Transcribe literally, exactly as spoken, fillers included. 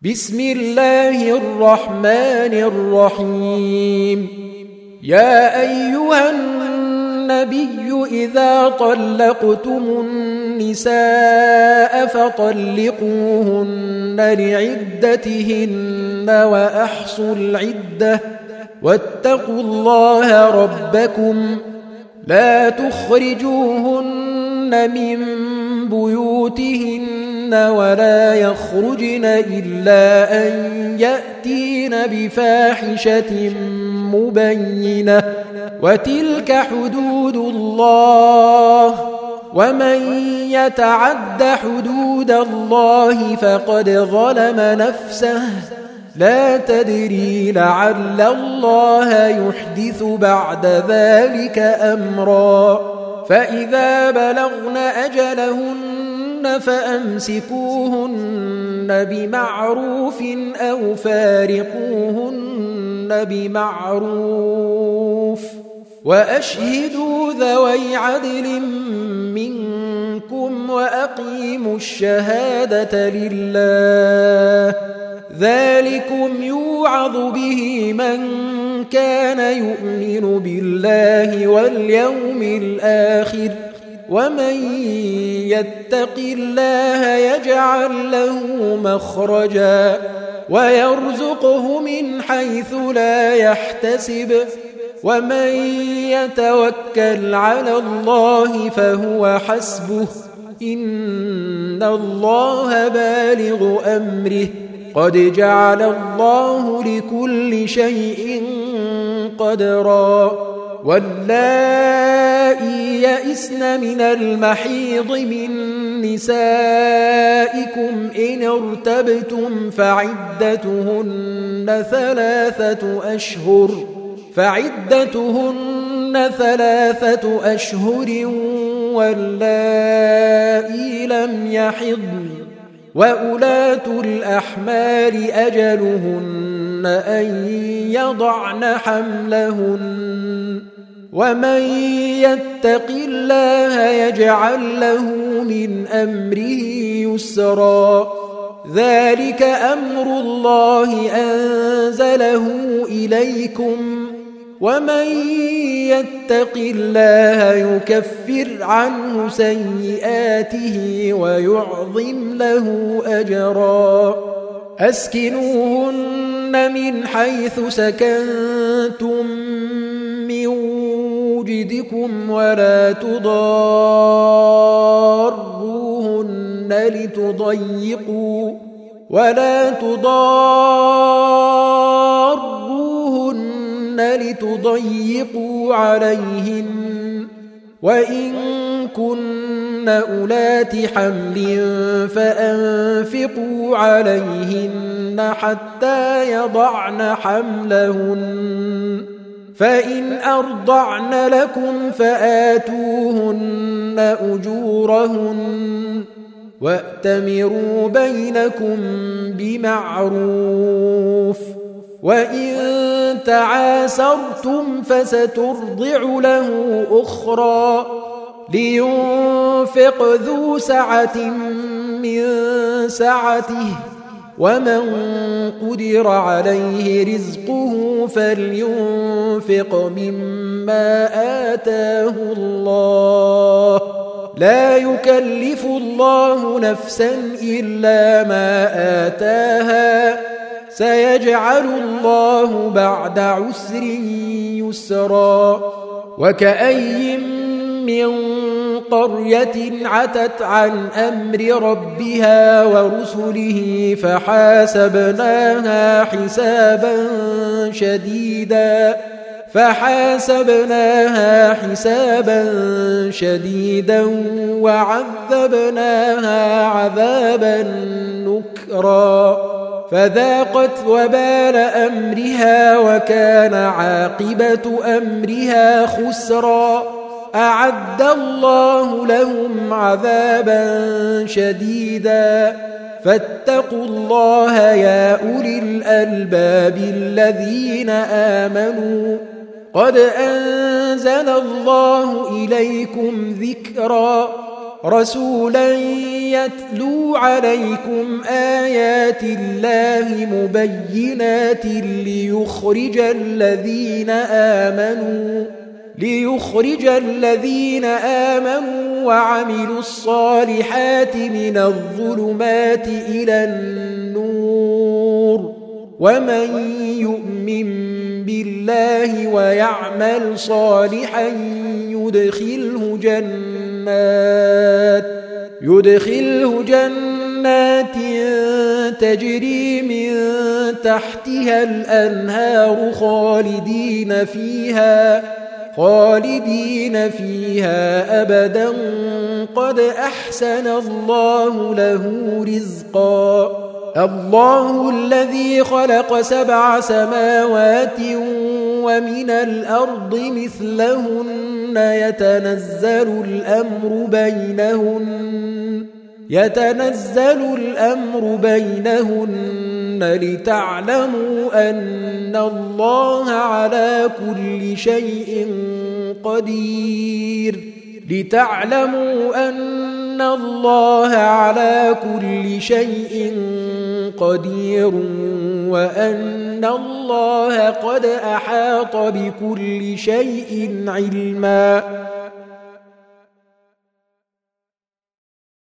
بسم الله الرحمن الرحيم. يا أيها النبي إذا طلقتم النساء فطلقوهن لعدتهن وأحصوا العدة واتقوا الله ربكم لا تخرجوهن من بيوتهن ولا يخرجن إلا أن يأتين بفاحشة مبينة وتلك حدود الله ومن يتعد حدود الله فقد ظلم نفسه لا تدري لعل الله يحدث بعد ذلك أمرا. فإذا بلغن أجلهن فأمسكوهن بمعروف أو فارقوهن بمعروف وأشهدوا ذوي عدل منكم وأقيموا الشهادة لله ذلكم يوعظ به من كان يؤمن بالله واليوم الآخر ومن يتق الله يجعل له مخرجا ويرزقه من حيث لا يحتسب ومن يتوكل على الله فهو حسبه إن الله بالغ أمره قد جعل الله لكل شيء قدرا. واللائي يئسن من المحيض من نسائكم إن ارتبتم فعدتهن ثلاثة أشهر فعدتهن ثلاثة أشهر واللائي لم يحضن وأولاة الأحمال أجلهن أن يضعن حملهن ومن يتق الله يجعل له من أمره يسرا ذلك أمر الله أنزله إليكم ومن يتق الله يكفر عنه سيئاته ويعظم له أجرا. أسكنوهن من حيث سكنتم من وجدكم ولا تضاروهن لتضيقوا ولا تضاروهن لتضيقوا عليهن وإن كن أولات حمل فأنفقوا عليهن حتى يضعن حملهن فإن أرضعن لكم فآتوهن أجورهن وأتمروا بينكم بمعروف وإن تعاسرتم فسترضع له أخرى لينفق ذو سعة من سعته ومن قدر عليه رزقه فلينفق مما آتاه الله لا يكلف الله نفسا إلا ما آتاها سيجعل الله بعد عسر يسرا. وكأي من قرية عتت عن أمر ربها ورسله فحاسبناها حسابا شديدا فحاسبناها حسابا شديدا وعذبناها عذابا نكرا فذاقت وبال أمرها وكان عاقبة أمرها خسرا. أعد الله لهم عذابا شديدا فاتقوا الله يا أولي الألباب الذين آمنوا قد أنزل الله إليكم ذكرا رسولا يتلو عليكم آيات الله مبينات ليخرج الذين آمنوا ليخرج الذين آمنوا وعملوا الصالحات من الظلمات إلى النور ومن يؤمن بالله ويعمل صالحا يدخله جنات يدخله جنات تجري من تحتها الأنهار خالدين فيها خالدين فيها أبدا قد أحسن الله له رزقا الله الذي خلق سبع سماوات ومن الأرض مثلهن يتنزل الأمر بينهن يتنزل الأمر بينهن لتعلموا أن الله على كل شيء قدير لتعلموا أن الله على كل شيء قدير وأن الله قد أحاط بكل شيء علما